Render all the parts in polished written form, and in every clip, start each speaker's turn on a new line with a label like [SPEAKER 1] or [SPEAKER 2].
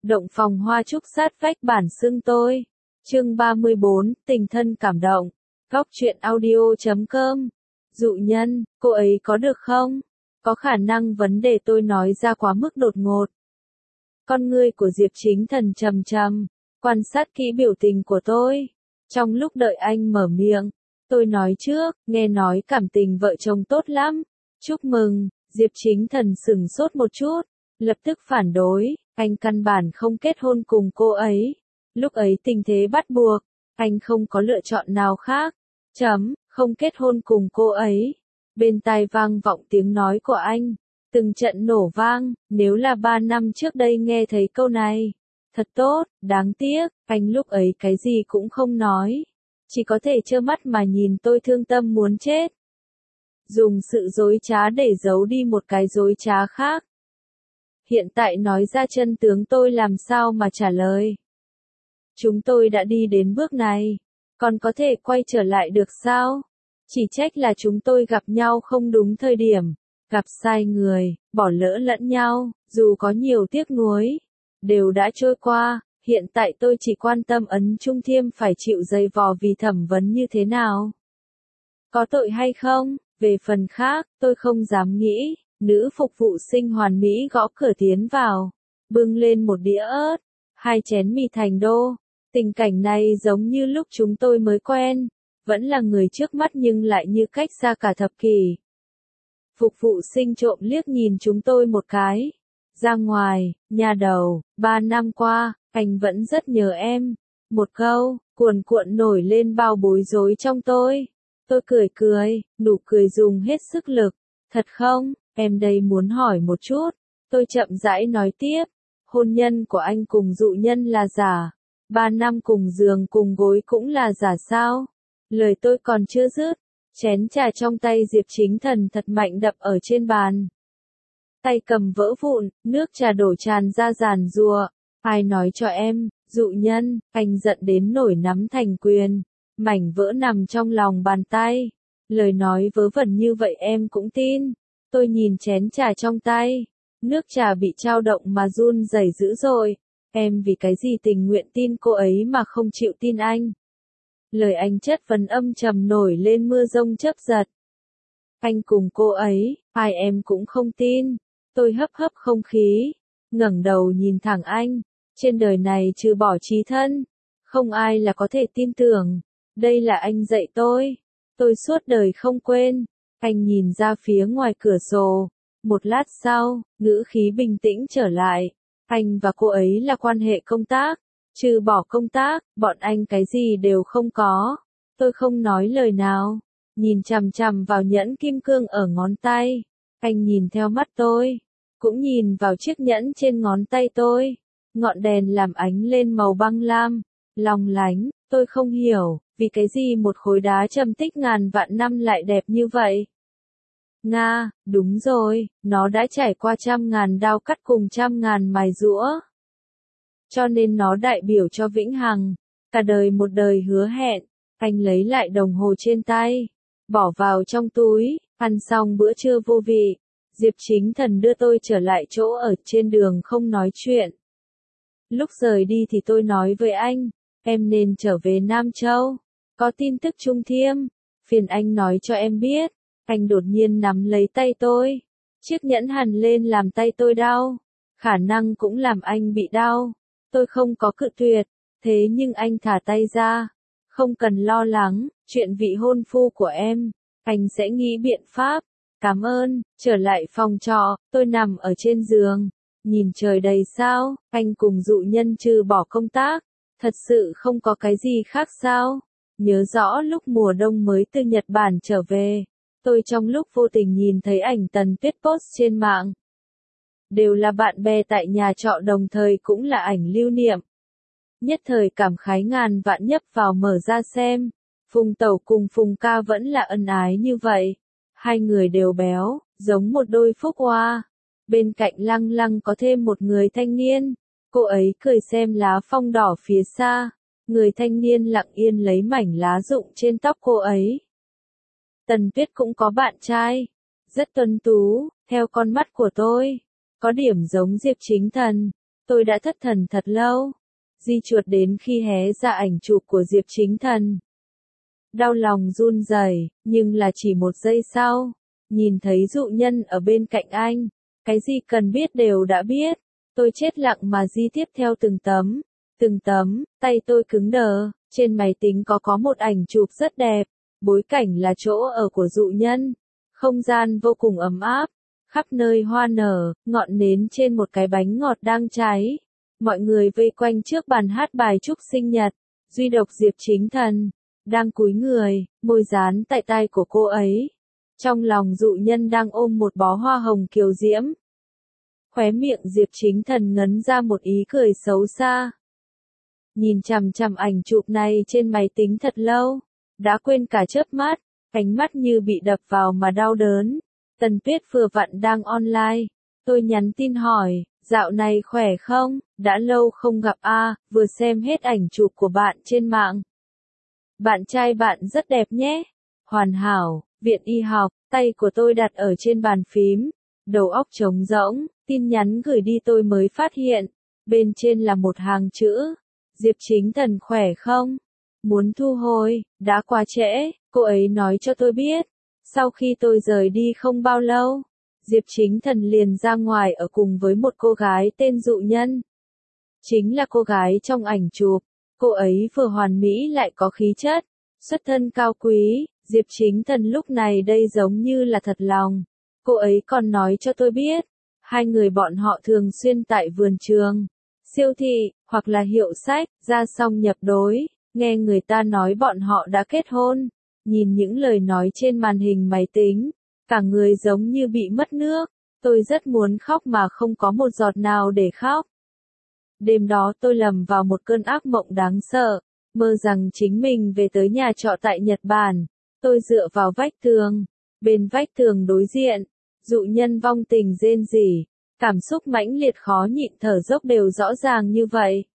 [SPEAKER 1] Động phòng hoa trúc sát vách bản xưng tôi. Chương 34, tình thân cảm động. Góc truyện audio.com. Dụ nhân, cô ấy có được không? Có khả năng vấn đề tôi nói ra quá mức đột ngột. Con ngươi của Diệp Chính Thần trầm trầm, quan sát kỹ biểu tình của tôi. Trong lúc đợi anh mở miệng, tôi nói trước, nghe nói cảm tình vợ chồng tốt lắm. Chúc mừng. Diệp Chính Thần sửng sốt một chút, lập tức phản đối, anh căn bản không kết hôn cùng cô ấy. Lúc ấy tình thế bắt buộc, anh không có lựa chọn nào khác. Không kết hôn cùng cô ấy. Bên tai vang vọng tiếng nói của anh, từng trận nổ vang, nếu là 3 năm trước đây nghe thấy câu này. Thật tốt, đáng tiếc, anh lúc ấy cái gì cũng không nói. Chỉ có thể trơ mắt mà nhìn tôi thương tâm muốn chết. Dùng sự dối trá để giấu đi một cái dối trá khác. Hiện tại nói ra chân tướng tôi làm sao mà trả lời. Chúng tôi đã đi đến bước này, còn có thể quay trở lại được sao? Chỉ trách là chúng tôi gặp nhau không đúng thời điểm, gặp sai người, bỏ lỡ lẫn nhau, dù có nhiều tiếc nuối, đều đã trôi qua, hiện tại tôi chỉ quan tâm Ấn Trung Thiêm phải chịu dày vò vì thẩm vấn như thế nào. Có tội hay không? Về phần khác, tôi không dám nghĩ. Nữ phục vụ sinh hoàn mỹ gõ cửa tiến vào, bưng lên một đĩa ớt, 2 chén mì thành đô. Tình cảnh này giống như lúc chúng tôi mới quen, vẫn là người trước mắt nhưng lại như cách xa cả thập kỷ. Phục vụ sinh trộm liếc nhìn chúng tôi một cái. Ra ngoài, nhà đầu, 3 năm qua, anh vẫn rất nhớ em. Một câu, cuồn cuộn nổi lên bao bối rối trong tôi. Tôi cười, nụ cười dùng hết sức lực. Thật không? Em đây muốn hỏi một chút. Tôi chậm rãi nói tiếp. Hôn nhân của anh cùng dụ nhân là giả. 3 năm cùng giường cùng gối cũng là giả sao? Lời tôi còn chưa dứt. Chén trà trong tay Diệp Chính Thần thật mạnh đập ở trên bàn. Tay cầm vỡ vụn, nước trà đổ tràn ra giàn giụa. Ai nói cho em, dụ nhân, anh giận đến nổi nắm thành quyền. Mảnh vỡ nằm trong lòng bàn tay. Lời nói vớ vẩn như vậy em cũng tin. Tôi nhìn chén trà trong tay. Nước trà bị trao động mà run rẩy dữ dội. Em vì cái gì tình nguyện tin cô ấy mà không chịu tin anh. Lời anh chất vấn âm trầm nổi lên mưa rông chớp giật. Anh cùng cô ấy, ai em cũng không tin. Tôi hấp không khí, ngẩng đầu nhìn thẳng anh. Trên đời này trừ bỏ chí thân, không ai là có thể tin tưởng. Đây là anh dạy tôi. Tôi suốt đời không quên. Anh nhìn ra phía ngoài cửa sổ. Một lát sau, ngữ khí bình tĩnh trở lại. Anh và cô ấy là quan hệ công tác. Trừ bỏ công tác, bọn anh cái gì đều không có. Tôi không nói lời nào. Nhìn chằm chằm vào nhẫn kim cương ở ngón tay. Anh nhìn theo mắt tôi. Cũng nhìn vào chiếc nhẫn trên ngón tay tôi. Ngọn đèn làm ánh lên màu băng lam. Long lánh, tôi không hiểu. Vì cái gì một khối đá trầm tích ngàn vạn năm lại đẹp như vậy? Nga, đúng rồi, nó đã trải qua 100.000 đao cắt cùng 100.000 mài giũa. Cho nên nó đại biểu cho vĩnh hằng, cả đời một đời hứa hẹn. Anh lấy lại đồng hồ trên tay, bỏ vào trong túi, ăn xong bữa trưa vô vị. Diệp Chính Thần đưa tôi trở lại chỗ ở trên đường không nói chuyện. Lúc rời đi thì tôi nói với anh, em nên trở về Nam Châu. Có tin tức Trung Thiêm, phiền anh nói cho em biết. Anh đột nhiên nắm lấy tay tôi. Chiếc nhẫn hằn lên làm tay tôi đau. Khả năng cũng làm anh bị đau. Tôi không có cự tuyệt. Thế nhưng anh thả tay ra. Không cần lo lắng, chuyện vị hôn phu của em. Anh sẽ nghĩ biện pháp. Cảm ơn. Trở lại phòng trọ, tôi nằm ở trên giường. Nhìn trời đầy sao, anh cùng dụ nhân trừ bỏ công tác. Thật sự không có cái gì khác sao? Nhớ rõ lúc mùa đông mới từ Nhật Bản trở về. Tôi trong lúc vô tình nhìn thấy ảnh Tần Tuyết post trên mạng. Đều là bạn bè tại nhà trọ đồng thời cũng là ảnh lưu niệm. Nhất thời cảm khái ngàn vạn nhấp vào mở ra xem. Phùng Tẩu cùng Phùng Ca vẫn là ân ái như vậy. Hai người đều béo, giống một đôi phúc hoa. Bên cạnh Lăng Lăng có thêm một người thanh niên. Cô ấy cười xem lá phong đỏ phía xa. Người thanh niên lặng yên lấy mảnh lá rụng trên tóc cô ấy. Tần Tuyết cũng có bạn trai. Rất tuấn tú, theo con mắt của tôi. Có điểm giống Diệp Chính Thần. Tôi đã thất thần thật lâu. Di chuột đến khi hé ra ảnh chụp của Diệp Chính Thần. Đau lòng run rẩy, nhưng là chỉ một giây sau. Nhìn thấy dụ nhân ở bên cạnh anh. Cái gì cần biết đều đã biết. Tôi chết lặng mà di tiếp theo từng tấm. Từng tấm, tay tôi cứng đờ. Trên máy tính có một ảnh chụp rất đẹp. Bối cảnh là chỗ ở của dụ nhân. Không gian vô cùng ấm áp. Khắp nơi hoa nở, ngọn nến trên một cái bánh ngọt đang cháy. Mọi người vây quanh trước bàn hát bài chúc sinh nhật. Duy độc Diệp Chính Thần đang cúi người, môi dán tại tai của cô ấy. Trong lòng dụ nhân đang ôm một bó hoa hồng kiều diễm. Khóe miệng Diệp Chính Thần ngấn ra một ý cười xấu xa. Nhìn chằm chằm ảnh chụp này trên máy tính thật lâu, đã quên cả chớp mắt, ánh mắt như bị đập vào mà đau đớn. Tần Tuyết vừa vặn đang online, tôi nhắn tin hỏi, dạo này khỏe không, đã lâu không gặp vừa xem hết ảnh chụp của bạn trên mạng. Bạn trai bạn rất đẹp nhé, hoàn hảo, viện y học, tay của tôi đặt ở trên bàn phím, đầu óc trống rỗng, tin nhắn gửi đi tôi mới phát hiện, bên trên là một hàng chữ, Diệp Chính Thần khỏe không? Muốn thu hồi, đã quá trễ, cô ấy nói cho tôi biết. Sau khi tôi rời đi không bao lâu, Diệp Chính Thần liền ra ngoài ở cùng với một cô gái tên Dụ Nhân. Chính là cô gái trong ảnh chụp, cô ấy vừa hoàn mỹ lại có khí chất, xuất thân cao quý, Diệp Chính Thần lúc này đây giống như là thật lòng. Cô ấy còn nói cho tôi biết, hai người bọn họ thường xuyên tại vườn trường, siêu thị, hoặc là hiệu sách, ra xong nhập đối, nghe người ta nói bọn họ đã kết hôn. Nhìn những lời nói trên màn hình máy tính, cả người giống như bị mất nước, tôi rất muốn khóc mà không có một giọt nào để khóc. Đêm đó tôi lầm vào một cơn ác mộng đáng sợ, mơ rằng chính mình về tới nhà trọ tại Nhật Bản, tôi dựa vào vách tường, bên vách tường đối diện, Dụ Nhân vong tình rên rỉ, cảm xúc mãnh liệt khó nhịn thở dốc đều rõ ràng như vậy.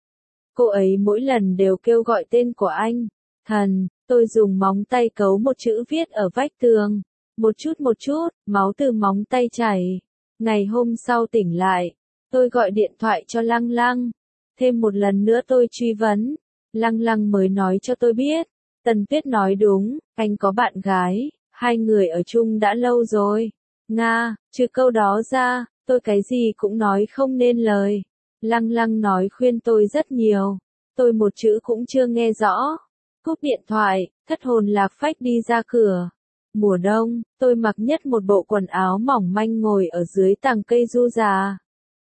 [SPEAKER 1] Cô ấy mỗi lần đều kêu gọi tên của anh, Thần. Tôi dùng móng tay cấu một chữ viết ở vách tường. Một chút, máu từ móng tay chảy. Ngày hôm sau tỉnh lại, tôi gọi điện thoại cho Lăng Lăng. Thêm một lần nữa tôi truy vấn. Lăng Lăng mới nói cho tôi biết. Tần Tuyết nói đúng, anh có bạn gái, hai người ở chung đã lâu rồi. Nga, trừ câu đó ra, tôi cái gì cũng nói không nên lời. Lăng Lăng nói khuyên tôi rất nhiều. Tôi một chữ cũng chưa nghe rõ. Cúp điện thoại, thất hồn lạc phách đi ra cửa. Mùa đông, tôi mặc nhất một bộ quần áo mỏng manh ngồi ở dưới tàng cây du già.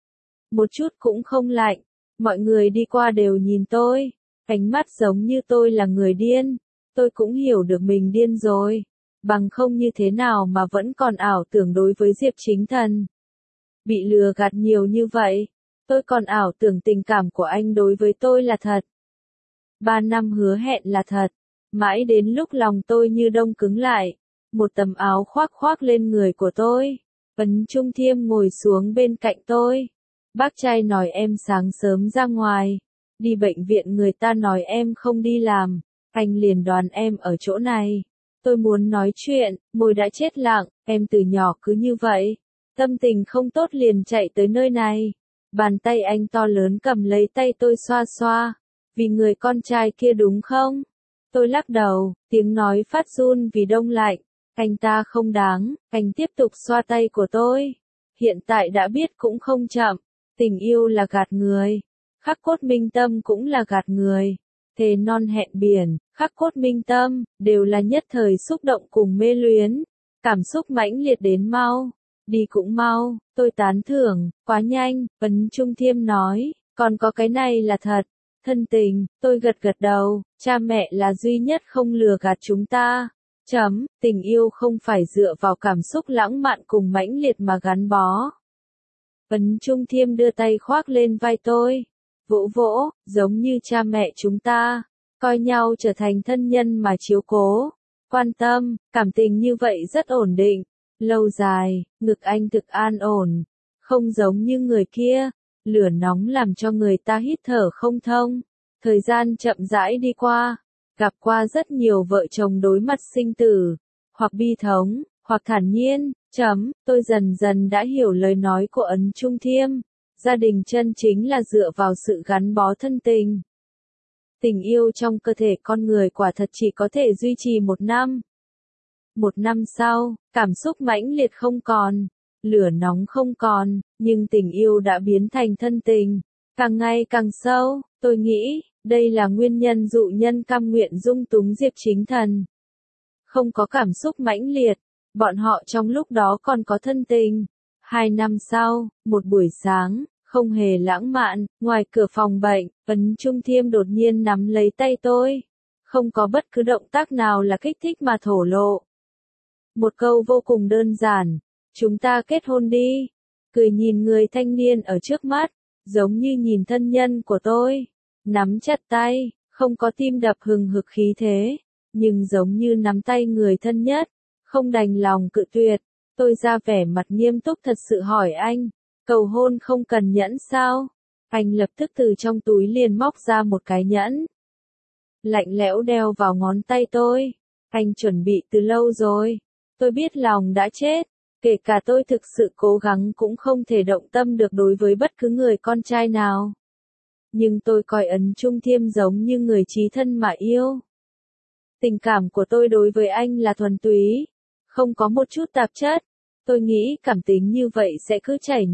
[SPEAKER 1] Một chút cũng không lạnh, mọi người đi qua đều nhìn tôi, ánh mắt giống như tôi là người điên. Tôi cũng hiểu được mình điên rồi, bằng không như thế nào mà vẫn còn ảo tưởng đối với Diệp Chính Thần. Bị lừa gạt nhiều như vậy, tôi còn ảo tưởng tình cảm của anh đối với tôi là thật. 3 năm hứa hẹn là thật. Mãi đến lúc lòng tôi như đông cứng lại, một tấm áo khoác lên người của tôi. Ấn Trung Thiêm ngồi xuống bên cạnh tôi. Bác trai nói em sáng sớm ra ngoài, đi bệnh viện người ta nói em không đi làm, anh liền đoán em ở chỗ này. Tôi muốn nói chuyện, môi đã chết lặng, em từ nhỏ cứ như vậy. Tâm tình không tốt liền chạy tới nơi này. Bàn tay anh to lớn cầm lấy tay tôi xoa xoa. Vì người con trai kia đúng không? Tôi lắc đầu, tiếng nói phát run vì đông lạnh. Anh ta không đáng, anh tiếp tục xoa tay của tôi. Hiện tại đã biết cũng không chậm. Tình yêu là gạt người. Khắc cốt minh tâm cũng là gạt người. Thề non hẹn biển, khắc cốt minh tâm, đều là nhất thời xúc động cùng mê luyến. Cảm xúc mãnh liệt đến mau. Đi cũng mau, tôi tán thưởng, quá nhanh, Ấn Trung Thiêm nói, còn có cái này là thật. Thân tình, tôi gật đầu, cha mẹ là duy nhất không lừa gạt chúng ta. Tình yêu không phải dựa vào cảm xúc lãng mạn cùng mãnh liệt mà gắn bó. Ấn Trung Thiêm đưa tay khoác lên vai tôi, vỗ vỗ, giống như cha mẹ chúng ta, coi nhau trở thành thân nhân mà chiếu cố, quan tâm, cảm tình như vậy rất ổn định, lâu dài, ngực anh thực an ổn, không giống như người kia. Lửa nóng làm cho người ta hít thở không thông. Thời gian chậm rãi đi qua, gặp qua rất nhiều vợ chồng đối mặt sinh tử, hoặc bi thống, hoặc thản nhiên. Tôi dần dần đã hiểu lời nói của Ấn Trung Thiêm. Gia đình chân chính là dựa vào sự gắn bó thân tình. Tình yêu trong cơ thể con người quả thật chỉ có thể duy trì 1 năm. 1 năm sau, cảm xúc mãnh liệt không còn, lửa nóng không còn, nhưng tình yêu đã biến thành thân tình, càng ngày càng sâu. Tôi nghĩ, đây là nguyên nhân dụ nhân cam nguyện dung túng Diệp Chính Thần. Không có cảm xúc mãnh liệt, bọn họ trong lúc đó còn có thân tình. 2 năm sau, một buổi sáng, không hề lãng mạn, ngoài cửa phòng bệnh, Ấn Trung Thiêm đột nhiên nắm lấy tay tôi. Không có bất cứ động tác nào là kích thích mà thổ lộ. Một câu vô cùng đơn giản, chúng ta kết hôn đi. Cười nhìn người thanh niên ở trước mắt, giống như nhìn thân nhân của tôi. Nắm chặt tay, không có tim đập hừng hực khí thế, nhưng giống như nắm tay người thân nhất, không đành lòng cự tuyệt. Tôi ra vẻ mặt nghiêm túc thật sự hỏi anh, cầu hôn không cần nhẫn sao? Anh lập tức từ trong túi liền móc ra một cái nhẫn. Lạnh lẽo đeo vào ngón tay tôi. Anh chuẩn bị từ lâu rồi. Tôi biết lòng đã chết. Kể cả tôi thực sự cố gắng cũng không thể động tâm được đối với bất cứ người con trai nào. Nhưng tôi coi Ấn Trung Thiêm giống như người chí thân mà yêu. Tình cảm của tôi đối với anh là thuần túy, không có một chút tạp chất. Tôi nghĩ cảm tình như vậy sẽ cứ chảy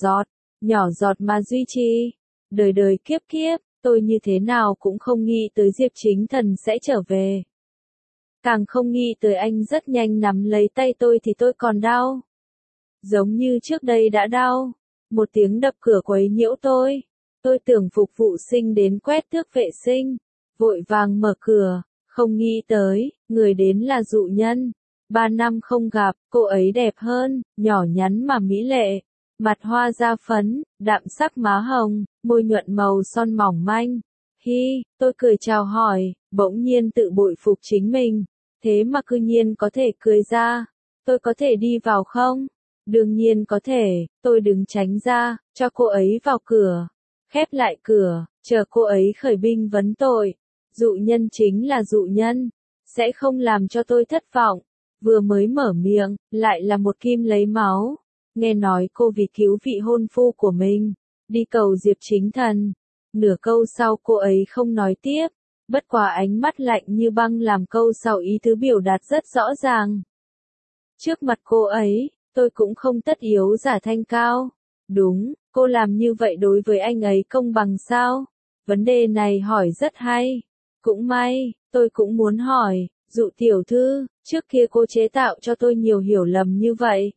[SPEAKER 1] nhỏ giọt mà duy trì. Đời đời kiếp kiếp, tôi như thế nào cũng không nghĩ tới Diệp Chính Thần sẽ trở về. Càng không nghĩ tới anh rất nhanh nắm lấy tay tôi thì tôi còn đau. Giống như trước đây đã đau. Một tiếng đập cửa quấy nhiễu tôi. Tôi tưởng phục vụ sinh đến quét tước vệ sinh. Vội vàng mở cửa, không nghĩ tới, người đến là dụ nhân. 3 năm không gặp, cô ấy đẹp hơn, nhỏ nhắn mà mỹ lệ. Mặt hoa da phấn, đạm sắc má hồng, môi nhuận màu son mỏng manh. Hi, tôi cười chào hỏi, bỗng nhiên tự bội phục chính mình. Thế mà cư nhiên có thể cười ra. Tôi có thể đi vào không? Đương nhiên có thể, tôi đứng tránh ra, cho cô ấy vào cửa. Khép lại cửa, chờ cô ấy khởi binh vấn tội. Dụ nhân chính là dụ nhân, sẽ không làm cho tôi thất vọng. Vừa mới mở miệng, lại là một kim lấy máu. Nghe nói cô vì cứu vị hôn phu của mình, đi cầu Diệp Chính Thần. Nửa câu sau cô ấy không nói tiếp, bất quá ánh mắt lạnh như băng làm câu sau ý tứ biểu đạt rất rõ ràng. Trước mặt cô ấy, tôi cũng không tất yếu giả thanh cao. Đúng, cô làm như vậy đối với anh ấy công bằng sao? Vấn đề này hỏi rất hay. Cũng may, tôi cũng muốn hỏi, dụ tiểu thư, trước kia cô chế tạo cho tôi nhiều hiểu lầm như vậy.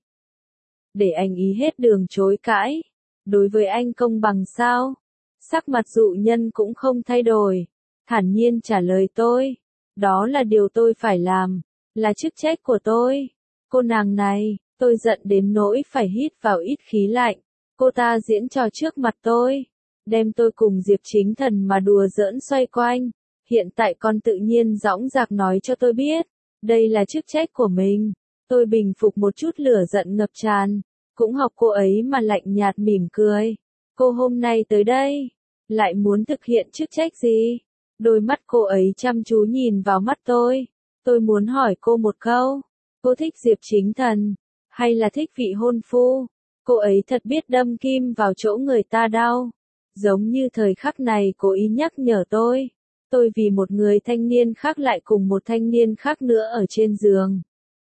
[SPEAKER 1] Để anh ý hết đường chối cãi. Đối với anh công bằng sao? Sắc mặt dụ nhân cũng không thay đổi. Thản nhiên trả lời tôi. Đó là điều tôi phải làm. Là chức trách của tôi. Cô nàng này, tôi giận đến nỗi phải hít vào ít khí lạnh. Cô ta diễn trò trước mặt tôi. Đem tôi cùng Diệp Chính Thần mà đùa giỡn xoay quanh. Hiện tại con tự nhiên dõng dạc nói cho tôi biết. Đây là chức trách của mình. Tôi bình phục một chút lửa giận ngập tràn. Cũng học cô ấy mà lạnh nhạt mỉm cười. Cô hôm nay tới đây. Lại muốn thực hiện chức trách gì? Đôi mắt cô ấy chăm chú nhìn vào mắt tôi. Tôi muốn hỏi cô một câu. Cô thích Diệp Chính Thần? Hay là thích vị hôn phu? Cô ấy thật biết đâm kim vào chỗ người ta đau. Giống như thời khắc này cố ý nhắc nhở tôi. Tôi vì một người thanh niên khác lại cùng một thanh niên khác nữa ở trên giường.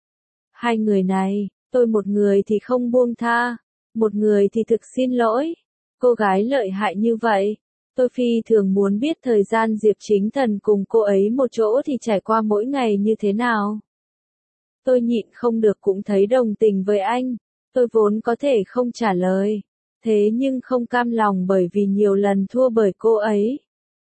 [SPEAKER 1] Hai người này, tôi một người thì không buông tha, một người thì thực xin lỗi. Cô gái lợi hại như vậy. Tôi phi thường muốn biết thời gian Diệp Chính Thần cùng cô ấy một chỗ thì trải qua mỗi ngày như thế nào. Tôi nhịn không được cũng thấy đồng tình với anh. Tôi vốn có thể không trả lời. Thế nhưng không cam lòng bởi vì nhiều lần thua bởi cô ấy.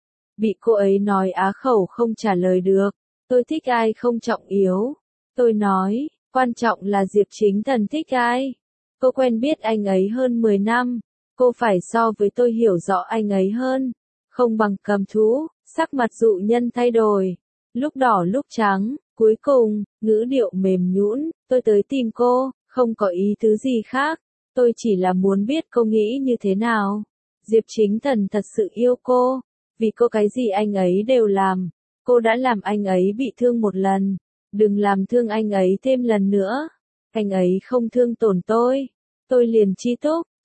[SPEAKER 1] Bị cô ấy nói á khẩu không trả lời được. Tôi thích ai không trọng yếu. Tôi nói, quan trọng là Diệp Chính Thần thích ai. Cô quen biết anh ấy hơn 10 năm. Cô phải so với tôi hiểu rõ anh ấy hơn. Không bằng cầm thú, sắc mặt dụ nhân thay đổi. Lúc đỏ lúc trắng, cuối cùng, ngữ điệu mềm nhũn, tôi tới tìm cô, không có ý tứ gì khác. Tôi chỉ là muốn biết cô nghĩ như thế nào. Diệp Chính Thần thật sự yêu cô. Vì cô cái gì anh ấy đều làm. Cô đã làm anh ấy bị thương một lần. Đừng làm thương anh ấy thêm lần nữa. Anh ấy không thương tổn tôi. Tôi liền chi túc,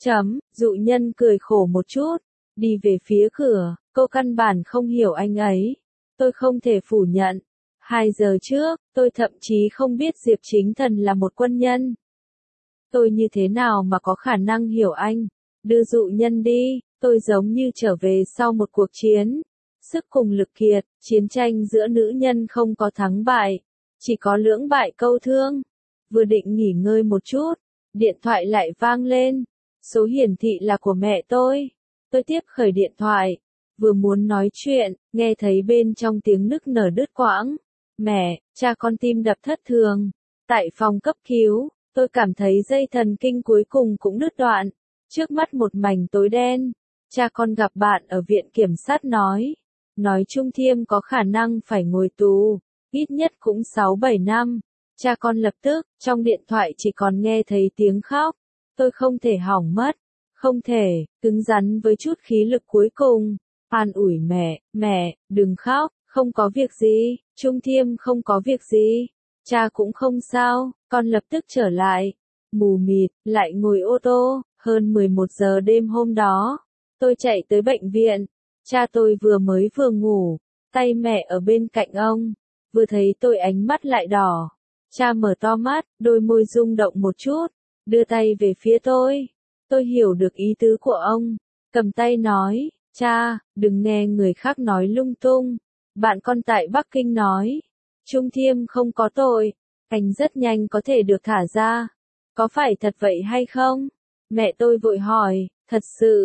[SPEAKER 1] Dụ nhân cười khổ một chút, đi về phía cửa, cô căn bản không hiểu anh ấy. Tôi không thể phủ nhận. 2 giờ trước, tôi thậm chí không biết Diệp Chính Thần là một quân nhân. Tôi như thế nào mà có khả năng hiểu anh? Đưa dụ nhân đi, tôi giống như trở về sau một cuộc chiến. Sức cùng lực kiệt, chiến tranh giữa nữ nhân không có thắng bại, chỉ có lưỡng bại câu thương. Vừa định nghỉ ngơi một chút, điện thoại lại vang lên. Số hiển thị là của mẹ tôi. Tôi tiếp khởi điện thoại, vừa muốn nói chuyện, nghe thấy bên trong tiếng nức nở đứt quãng. Mẹ, cha con tim đập thất thường. Tại phòng cấp cứu, tôi cảm thấy dây thần kinh cuối cùng cũng đứt đoạn. Trước mắt một mảnh tối đen. Cha con gặp bạn ở viện kiểm sát nói Trung Thiêm có khả năng phải ngồi tù, ít nhất cũng 6-7 năm. Cha con lập tức, trong điện thoại chỉ còn nghe thấy tiếng khóc. Tôi không thể hỏng mất, không thể, cứng rắn với chút khí lực cuối cùng. An ủi mẹ, đừng khóc, không có việc gì, Trung Thiêm không có việc gì. Cha cũng không sao, con lập tức trở lại. Mù mịt, lại ngồi ô tô, hơn 11 giờ đêm hôm đó. Tôi chạy tới bệnh viện. Cha tôi vừa ngủ, tay mẹ ở bên cạnh ông. Vừa thấy tôi ánh mắt lại đỏ. Cha mở to mắt, đôi môi rung động một chút, đưa tay về phía tôi. Tôi hiểu được ý tứ của ông, cầm tay nói, cha, đừng nghe người khác nói lung tung. Bạn con tại Bắc Kinh nói, Trung Thiêm không có tội, anh rất nhanh có thể được thả ra. Có phải thật vậy hay không? Mẹ tôi vội hỏi, thật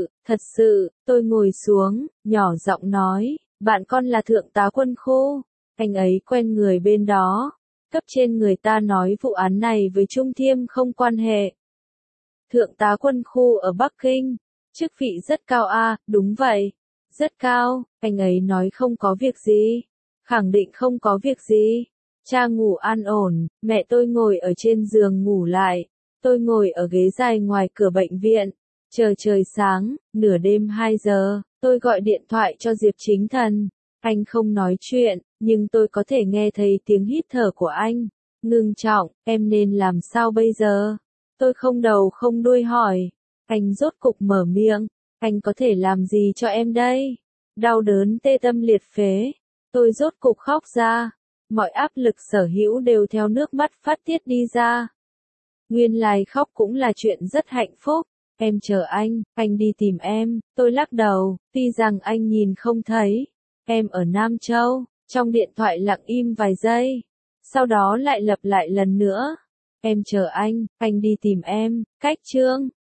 [SPEAKER 1] sự, tôi ngồi xuống, nhỏ giọng nói, bạn con là thượng tá quân khu, anh ấy quen người bên đó. Cấp trên người ta nói vụ án này với Trung Thiêm không quan hệ. Thượng tá quân khu ở Bắc Kinh, chức vị rất cao à, đúng vậy, rất cao, anh ấy nói không có việc gì, khẳng định không có việc gì. Cha ngủ an ổn, mẹ tôi ngồi ở trên giường ngủ lại, tôi ngồi ở ghế dài ngoài cửa bệnh viện, chờ trời sáng, nửa đêm 2 giờ, tôi gọi điện thoại cho Diệp Chính Thần. Anh không nói chuyện, nhưng tôi có thể nghe thấy tiếng hít thở của anh. Ngưng trọng, em nên làm sao bây giờ? Tôi không đầu không đuôi hỏi. Anh rốt cục mở miệng, anh có thể làm gì cho em đây? Đau đớn tê tâm liệt phế. Tôi rốt cục khóc ra. Mọi áp lực sở hữu đều theo nước mắt phát tiết đi ra. Nguyên lai khóc cũng là chuyện rất hạnh phúc. Em chờ anh đi tìm em. Tôi lắc đầu, tuy rằng anh nhìn không thấy. Em ở Nam Châu, trong điện thoại lặng im vài giây. Sau đó lại lặp lại lần nữa. Em chờ anh đi tìm em, cách chương.